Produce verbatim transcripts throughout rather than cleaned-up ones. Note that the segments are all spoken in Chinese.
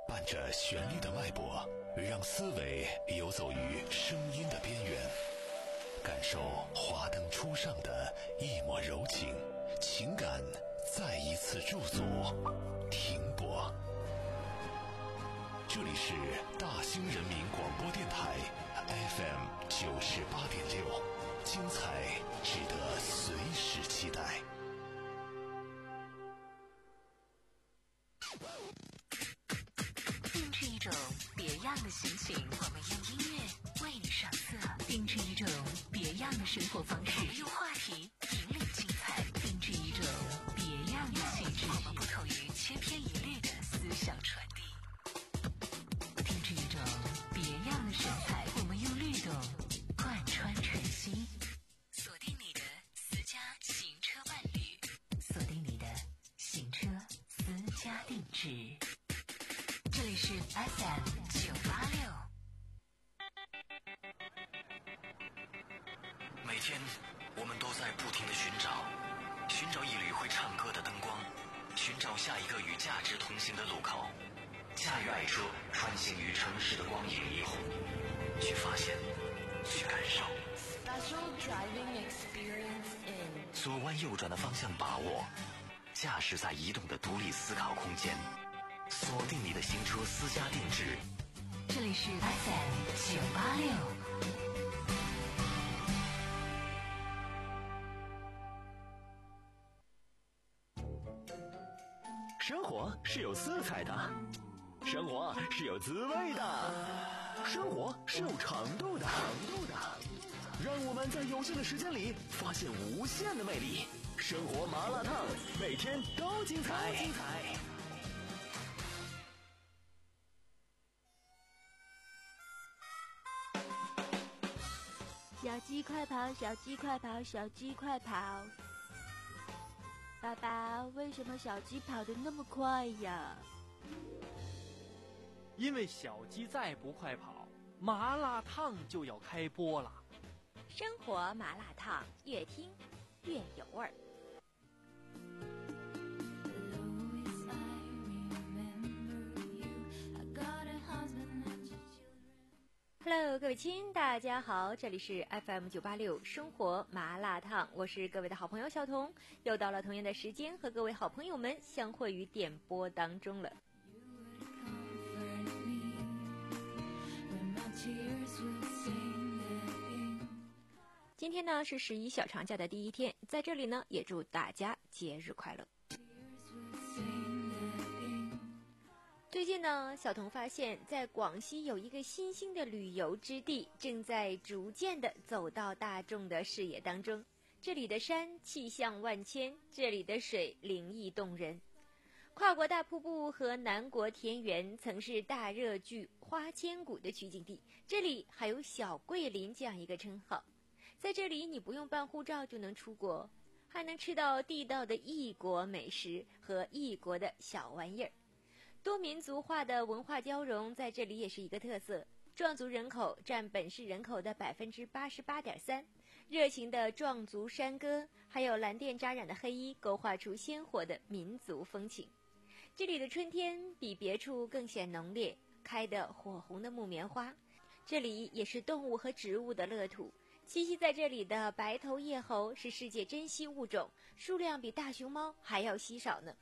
伴着旋律的脉搏，让思维游走于声音的边缘，感受华灯初上的一抹柔情，情感再一次驻足停泊。这里是大兴人民广播电台 F M 九十八点六，精彩值得随时期待。 定制一种别样的心情，我们用音乐为你上色；定制一种别样的生活方式，我们用话题引领精彩；定制一种别样的气质，我们不同于千篇一律的思想传递；定制一种别样的神采，我们用律动贯穿晨曦。锁定你的私家行车伴侣，锁定你的行车私家定制。这里是 F M 九八六。 每天我们都在不停地寻找，寻找一缕会唱歌的灯光，寻找下一个与价值同行的路口。驾驭爱车，穿行于城市的光影霓虹，去发现，去感受。 Special driving experience in 左弯右转的方向把握，驾驶在移动的独立思考空间。锁定你的行车私家定制， 这里是 F M 九八六。 生活是有色彩的，生活是有滋味的，生活是有长度的，长度的。让我们在有限的时间里发现无限的魅力。生活麻辣烫，每天都精彩。精彩。 小鸡快跑，小鸡快跑，小鸡快跑！爸爸，为什么小鸡跑得那么快呀？ 因为小鸡再不快跑，麻辣烫就要开播了。 生活麻辣烫，越听越有味儿。Hello， 各位亲，大家好，这里是 F M 九八六生活麻辣烫，我是各位的好朋友小彤，又到了同样的时间，和各位好朋友们相会于点播当中了。今天呢是十一小长假的第一天，在这里呢也祝大家节日快乐。最近呢，小彤发现在广西有一个新兴的旅游之地正在逐渐的走到大众的视野当中。这里的山气象万千，这里的水灵异动人。跨国大瀑布和南国田园曾是大热剧《花千骨》的取景地，这里还有小桂林这样一个称号。在这里你不用办护照就能出国，还能吃到地道的异国美食和异国的小玩意儿。多民族化的文化交融在这里也是一个特色，壮族人口占本市人口的 百分之八十八点三， 热情的壮族山歌还有蓝靛扎染的黑衣勾画出鲜活的民族风情。这里的春天比别处更显浓烈，开得火红的木棉花，这里也是动物和植物的乐土。栖息在这里的白头叶猴是世界珍稀物种，数量比大熊猫还要稀少呢。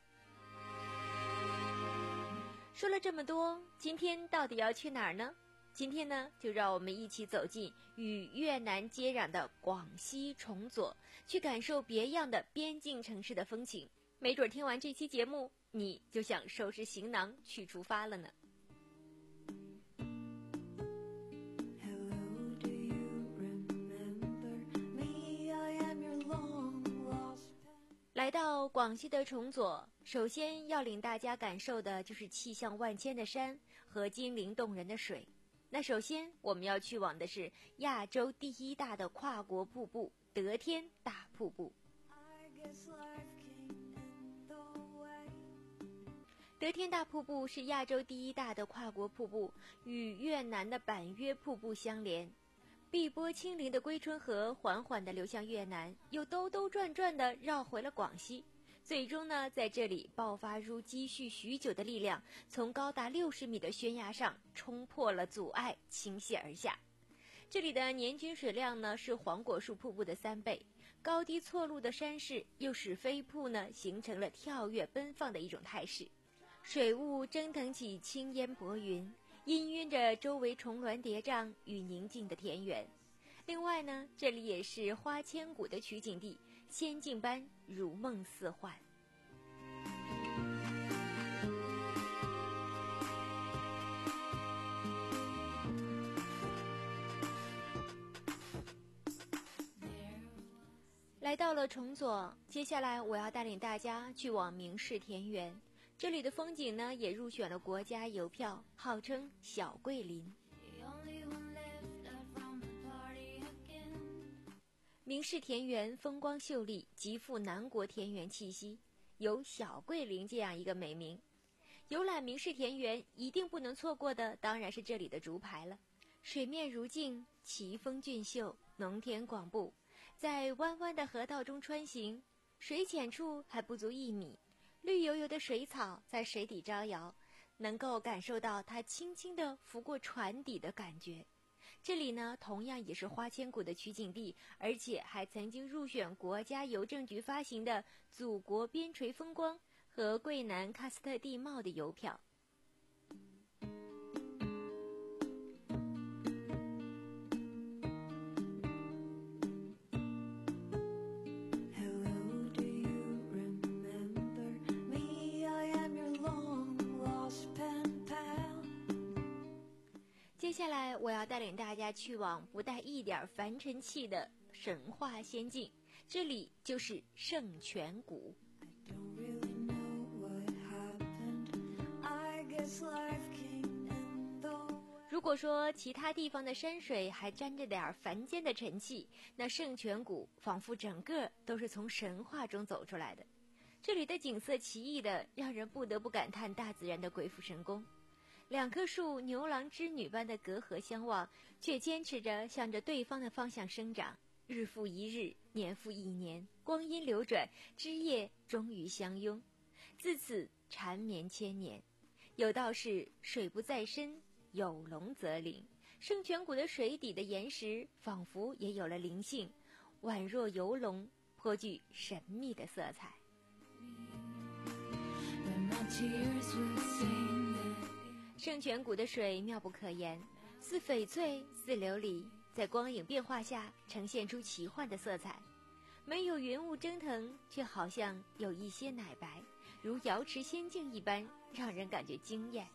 说了这么多，今天到底要去哪儿呢？今天呢，就让我们一起走进与越南接壤的广西崇左，去感受别样的边境城市的风情。没准听完这期节目，你就想收拾行囊去出发了呢。来到广西的崇左，首先要领大家感受的就是气象万千的山和精灵动人的水。那首先我们要去往的是亚洲第一大的跨国瀑布得天大瀑布。得天大瀑布是亚洲第一大的跨国瀑布，与越南的板约瀑布相连。碧波清灵的归春河缓缓地流向越南，又兜兜转转地绕回了广西， 最终呢，在这里爆发出积蓄许久的力量，从高达六十米的悬崖上冲破了阻碍，倾泻而下。这里的年均水量呢是黄果树瀑布的三倍，高低错落的山势又使飞瀑呢形成了跳跃奔放的一种态势。水雾蒸腾起青烟薄云，氤氲着周围重峦叠嶂与宁静的田园。另外呢，这里也是花千骨的取景地，仙境般如梦似幻。来到了崇左，接下来我要带领大家去往明氏田园。这里的风景呢，也入选了国家邮票，号称小桂林。明氏田园风光秀丽，极富南国田园气息，有小桂林这样一个美名。游览明氏田园一定不能错过的，当然是这里的竹排了。水面如镜，奇峰俊秀，农田广布，在弯弯的河道中穿行，水浅处还不足一米，绿油油的水草在水底招摇，能够感受到它轻轻地拂过船底的感觉。这里呢，同样也是花千骨的取景地，而且还曾经入选国家邮政局发行的祖国边陲风光和桂南喀斯特地貌的邮票。接下来我要带领大家去往不带一点凡尘气的神话仙境，这里就是圣泉谷。如果说其他地方的山水还沾着点凡间的尘气，那圣泉谷仿佛整个都是从神话中走出来的。这里的景色奇异的，让人不得不感叹大自然的鬼斧神工。两棵树牛郎织女般的隔河相望，却坚持着向着对方的方向生长，日复一日，年复一年，光阴流转，枝叶终于相拥，自此缠绵千年。有道是水不在深，有龙则灵。圣泉谷的水底的岩石仿佛也有了灵性，宛若游龙，颇具神秘的色彩。圣泉谷的水妙不可言，似翡翠似琉璃，在光影变化下呈现出奇幻的色彩，没有云雾蒸腾，却好像有一些奶白，如瑶池仙境一般，让人感觉惊艳。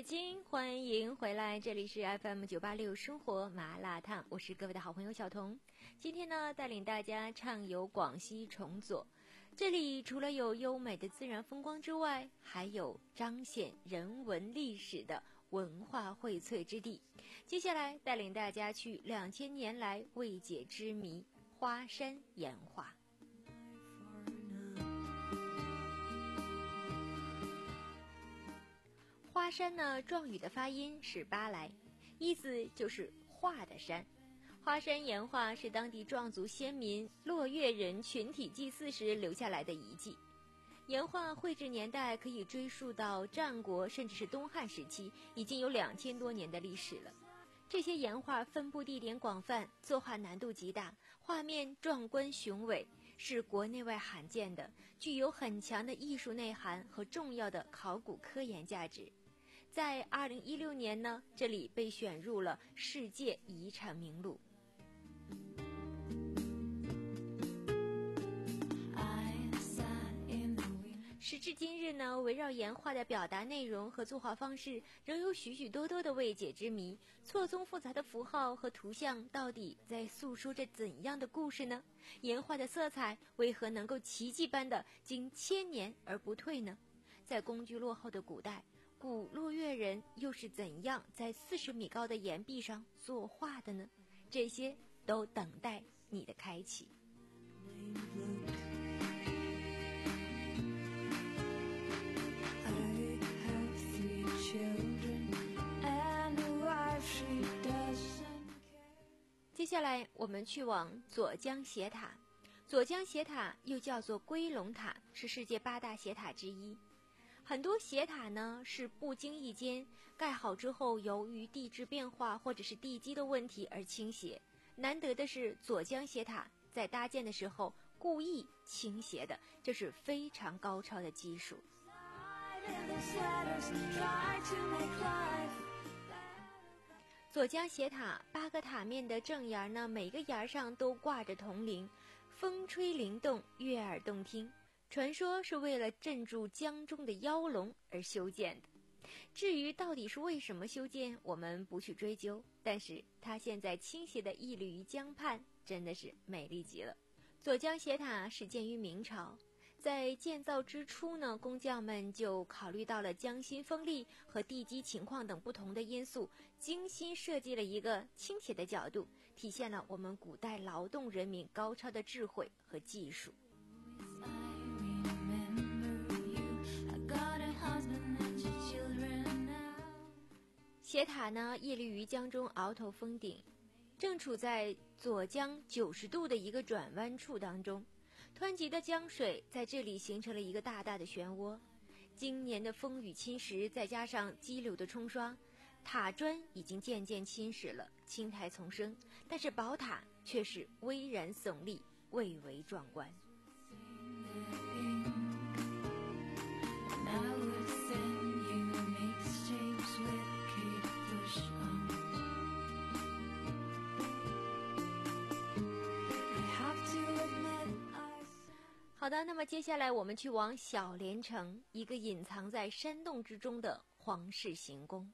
京，欢迎回来，这里是 F M 九八六生活麻辣烫，我是各位的好朋友小彤。今天呢，带领大家畅游广西崇左，这里除了有优美的自然风光之外，还有彰显人文历史的文化荟萃之地。接下来带领大家去两千年来未解之谜花山岩画。花山呢，壮语的发音是巴来，意思就是画的山。花山岩画是当地壮族先民落月人群体祭祀时留下来的遗迹。岩画绘制年代可以追溯到战国甚至是东汉时期，已经有两千多年的历史了。这些岩画分布地点广泛，作画难度极大，画面壮观雄伟，是国内外罕见的，具有很强的艺术内涵和重要的考古科研价值。在二零一六年呢，这里被选入了世界遗产名录。时至今日呢，围绕岩画的表达内容和作画方式，仍有许许多多的未解之谜。错综复杂的符号和图像，到底在诉说着怎样的故事呢？岩画的色彩为何能够奇迹般的经千年而不退呢？在工具落后的古代，古落月人又是怎样在四十米高的岩壁上作画的呢？这些都等待你的开启。接下来我们去往左江斜塔。左江斜塔又叫做龟龙塔，是世界八大斜塔之一。很多斜塔呢是不经意间盖好之后，由于地质变化或者是地基的问题而倾斜。难得的是左江斜塔在搭建的时候故意倾斜的，这是非常高超的技术。左江斜塔八个塔面的正檐呢，每个檐上都挂着铜铃，风吹灵动，悦耳动听。传说是为了镇住江中的妖龙而修建的。至于到底是为什么修建，我们不去追究，但是它现在倾斜的屹立于江畔，真的是美丽极了。左江斜塔始建于明朝，在建造之初呢，工匠们就考虑到了江心风力和地基情况等不同的因素，精心设计了一个倾斜的角度，体现了我们古代劳动人民高超的智慧和技术。斜塔呢，屹立于江中鳌头峰顶，正处在左江九十度的一个转弯处当中。湍急的江水在这里形成了一个大大的漩涡。今年的风雨侵蚀，再加上激流的冲刷，塔砖已经渐渐侵蚀了，青苔丛生，但是宝塔却是巍然耸立，蔚为壮观。好的，那么接下来我们去往小连城，一个隐藏在山洞之中的皇室行宫。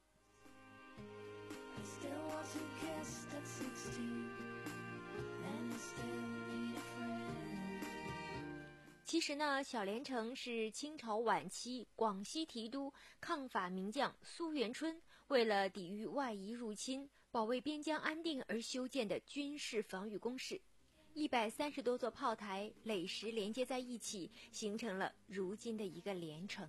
其实呢，小连城是清朝晚期广西提督抗法名将苏元春为了抵御外夷入侵、保卫边疆安定而修建的军事防御工事。一百三十多座炮台垒石连接在一起，形成了如今的一个连城。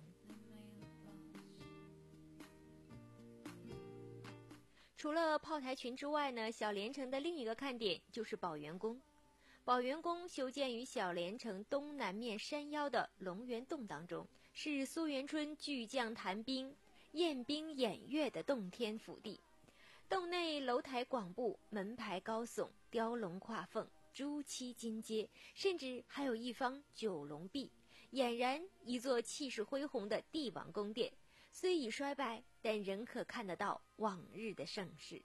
除了炮台群之外呢，小连城的另一个看点就是宝元宫。宝元宫修建于小连城东南面山腰的龙源洞当中，是苏元春巨匠谈兵、宴兵演乐的洞天福地。洞内楼台广布，门牌高耸，雕龙跨凤，朱漆金阶，甚至还有一方九龙壁，俨然一座气势恢宏的帝王宫殿。虽已衰败，但仍可看得到往日的盛世。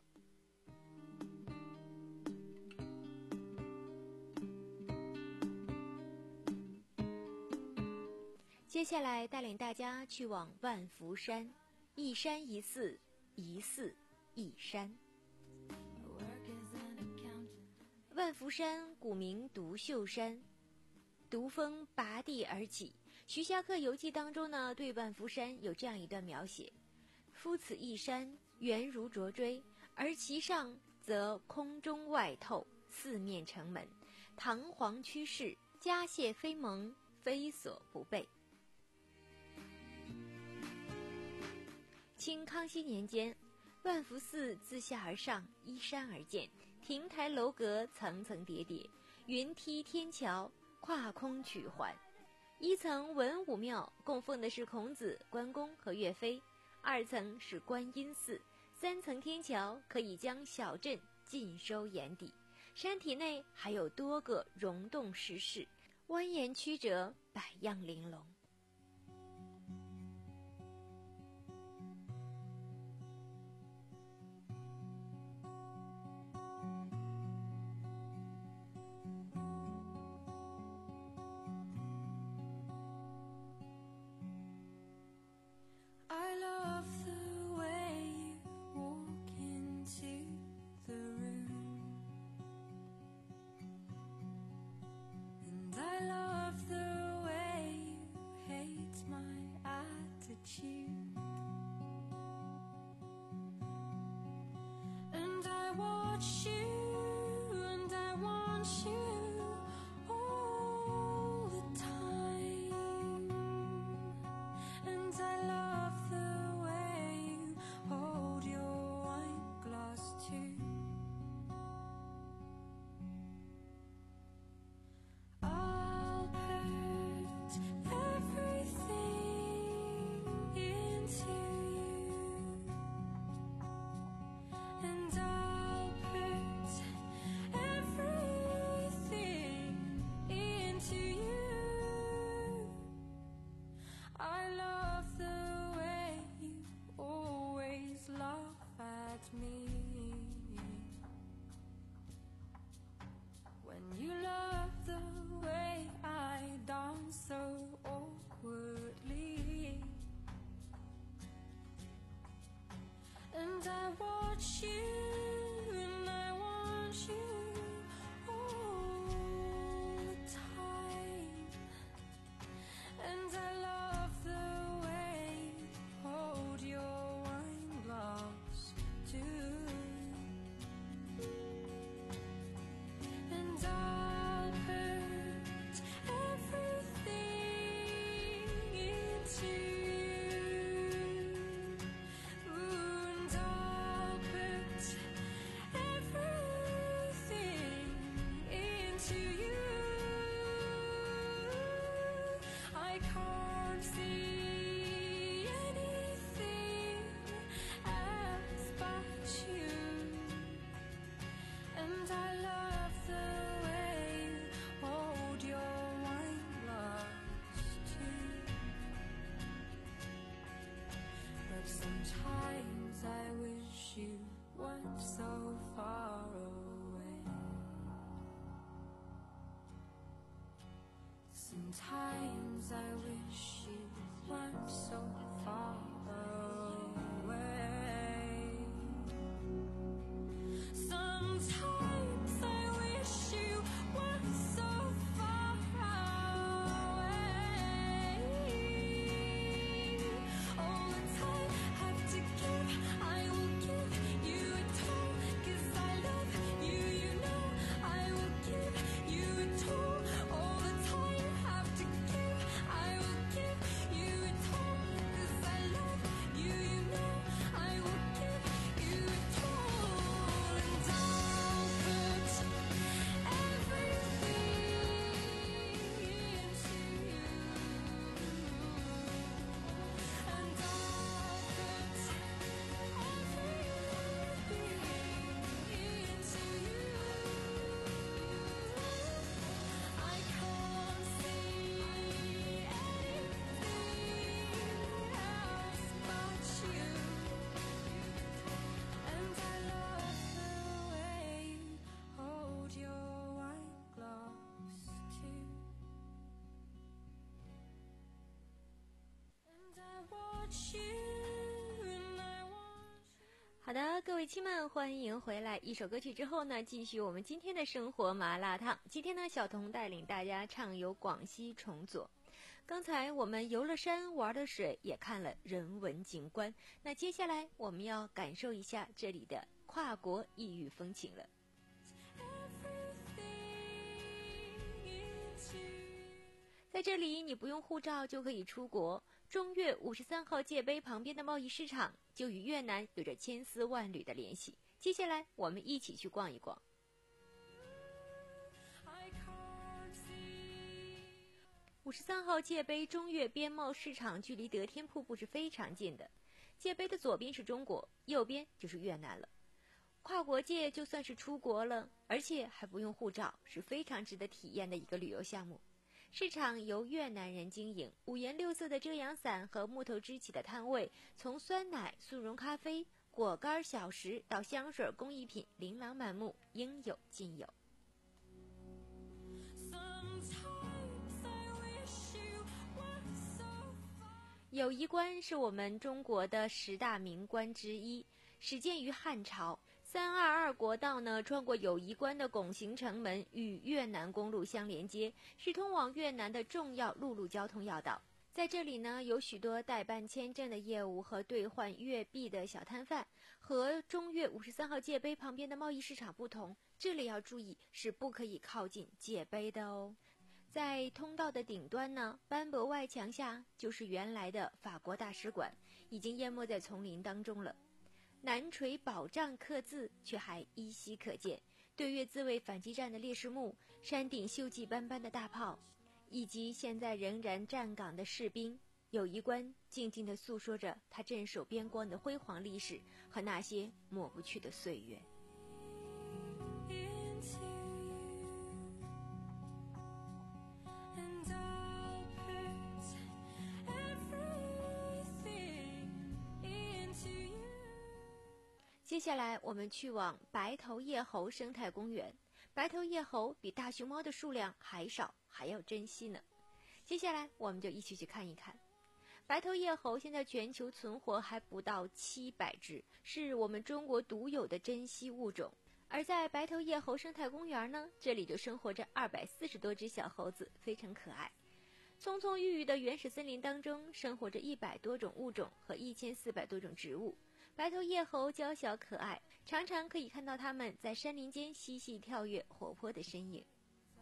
接下来带领大家去往万福山， 一山一寺，一寺一山。万福山古名独秀山，独峰拔地而起。徐霞客游记当中呢，对万福山有这样一段描写：夫此一山，圆如卓锥，而其上则空中外透，四面城门，堂皇趋势，家谢非盟，非所不备。清康熙年间，万福寺自下而上，依山而建，亭台楼阁层层叠叠，云梯天桥，跨空曲环。一层文武庙，供奉的是孔子、关公和岳飞；二层是观音寺；三层天桥可以将小镇尽收眼底。山体内还有多个溶洞石室，蜿蜒曲折，百样玲珑。 Sometimes I wish you weren't so far away. Sometimes I wish you weren't so far away. All the time I have to give, I will give you it all, 'cause I love you, you know. I will give you it all. All the time have to give, I will give you it all, 'cause I love 亲们，欢迎回来！一首歌曲之后呢，继续我们今天的生活麻辣烫。今天呢，小童带领大家畅游广西崇左。刚才我们游了山，玩了水，也看了人文景观。那接下来我们要感受一下这里的跨国异域风情了。在这里，你不用护照就可以出国。中越五十三号界碑旁边的贸易市场就与越南有着千丝万缕的联系。接下来，我们一起去逛一逛。五十三号界碑中越边贸市场距离得天瀑布是非常近的。界碑的左边是中国，右边就是越南了。跨国界就算是出国了，而且还不用护照，是非常值得体验的一个旅游项目。市场由越南人经营，五颜六色的遮阳伞和木头支起的摊位，从酸奶、速溶咖啡、果干、小食到香水、工艺品，琳琅满目，应有尽有。友谊关是我们中国的十大名关之一，始建于汉朝。三二二国道呢，穿过友谊关的拱形城门，与越南公路相连接，是通往越南的重要陆路交通要道。在这里呢，有许多代办签证的业务和兑换越币的小摊贩。和中越五十三号界碑旁边的贸易市场不同，这里要注意是不可以靠近界碑的哦。在通道的顶端呢，斑驳外墙下就是原来的法国大使馆，已经淹没在丛林当中了。南垂保障刻字却还依稀可见，对越自卫反击战的烈士墓，山顶锈迹斑斑的大炮，以及现在仍然站岗的士兵。友谊关静静地诉说着他镇守边关的辉煌历史和那些抹不去的岁月。接下来我们去往白头叶猴生态公园。白头叶猴比大熊猫的数量还少，还要珍惜呢。接下来我们就一起去看一看。白头叶猴现在全球存活还不到七百只，是我们中国独有的珍稀物种。而在白头叶猴生态公园呢，这里就生活着二百四十多只小猴子，非常可爱。葱葱郁郁的原始森林当中，生活着一百多种物种和一千四百多种植物。白头叶猴娇小可爱，常常可以看到它们在山林间嬉戏跳跃，活泼的身影。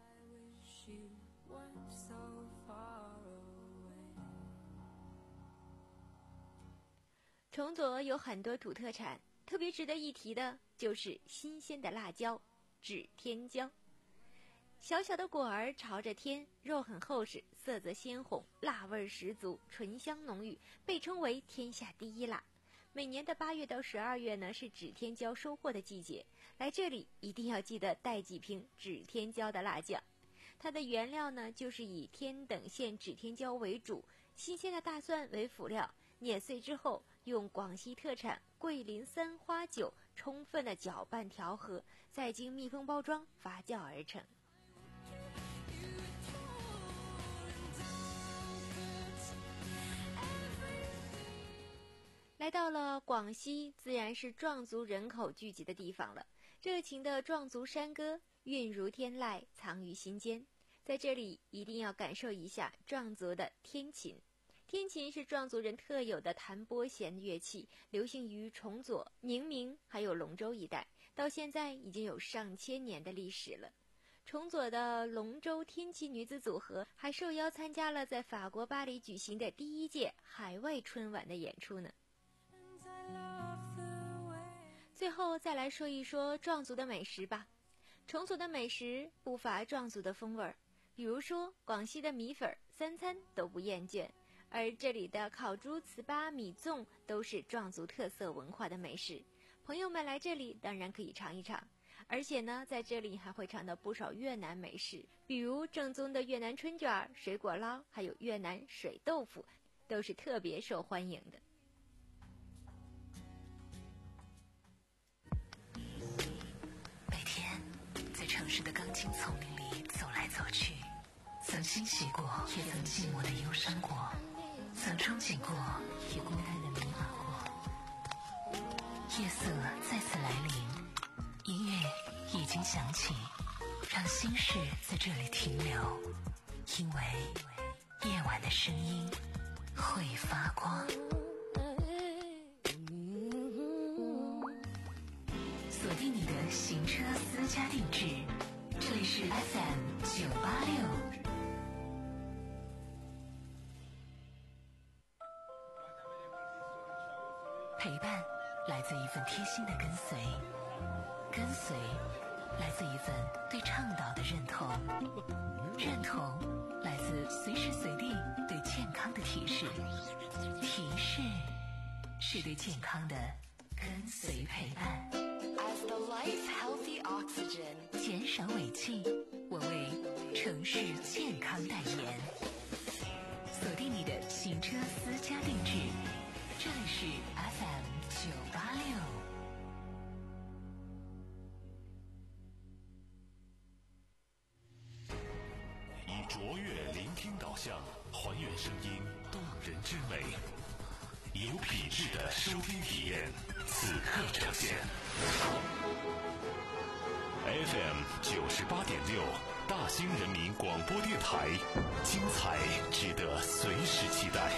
崇左有很多土特产，特别值得一提的就是新鲜的辣椒——指天椒。小小的果儿朝着天，肉很厚实，色泽鲜红，辣味十足，醇香浓郁，被称为天下第一辣。每年的八月到十二月呢，是指天椒收获的季节，来这里一定要记得带几瓶指天椒的辣酱。它的原料呢，就是以天等县指天椒为主，新鲜的大蒜为辅料，碾碎之后用广西特产桂林三花酒充分的搅拌调和，再经密封包装发酵而成。来到了广西，自然是壮族人口聚集的地方了。热情的壮族山歌韵如天籁，藏于心间。在这里一定要感受一下壮族的天琴。天琴是壮族人特有的弹拨弦乐器，流行于崇左、宁明还有龙州一带，到现在已经有上千年的历史了。崇左的龙州天琴女子组合还受邀参加了在法国巴黎举行的第一届海外春晚的演出呢。最后再来说一说壮族的美食吧。崇左的美食不乏壮族的风味儿，比如说广西的米粉，三餐都不厌倦，而这里的烤猪、糍粑、米粽都是壮族特色文化的美食。朋友们来这里当然可以尝一尝，而且呢，在这里还会尝到不少越南美食，比如正宗的越南春卷、水果捞，还有越南水豆腐，都是特别受欢迎的。 城市的钢筋丛林里走来走去，曾欣喜过，也曾寂寞的忧伤过，曾憧憬过，也孤单的迷茫过。 夜色再次来临，音乐已经响起，让心事在这里停留，因为夜晚的声音会发光。锁定你的行车私家定制，这里是 F M 九八六。陪伴来自一份贴心的跟随，跟随来自一份对倡导的认同，认同来自随时随地对健康的提示，提示是对健康的跟随陪伴。 As the life healthy oxygen， 减少尾气，我为城市健康代言。锁定你的行车私家定制，这里是 F M 九八六。 以卓越聆听导向，还原声音动人之美，有品质的收听体验，此刻呈现。F M 九十八点六，大兴人民广播电台，精彩值得随时期待。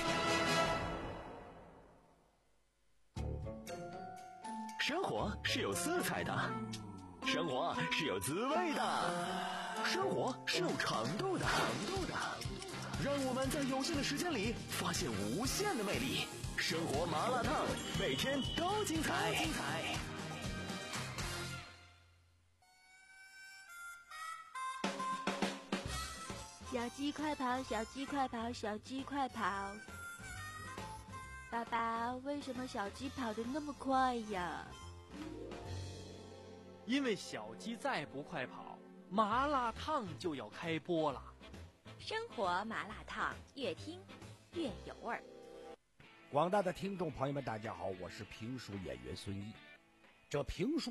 生活是有色彩的，生活是有滋味的，生活是有长度的。让我们在有限的时间里发现无限的魅力。生活麻辣烫，每天都精彩。精彩。 小鸡快跑，小鸡快跑，小鸡快跑！爸爸，为什么小鸡跑得那么快呀？ 因为小鸡再不快跑，麻辣烫就要开播了。 生活麻辣烫，越听越有味儿。 广大的听众朋友们，大家好，我是评书演员孙一。这评书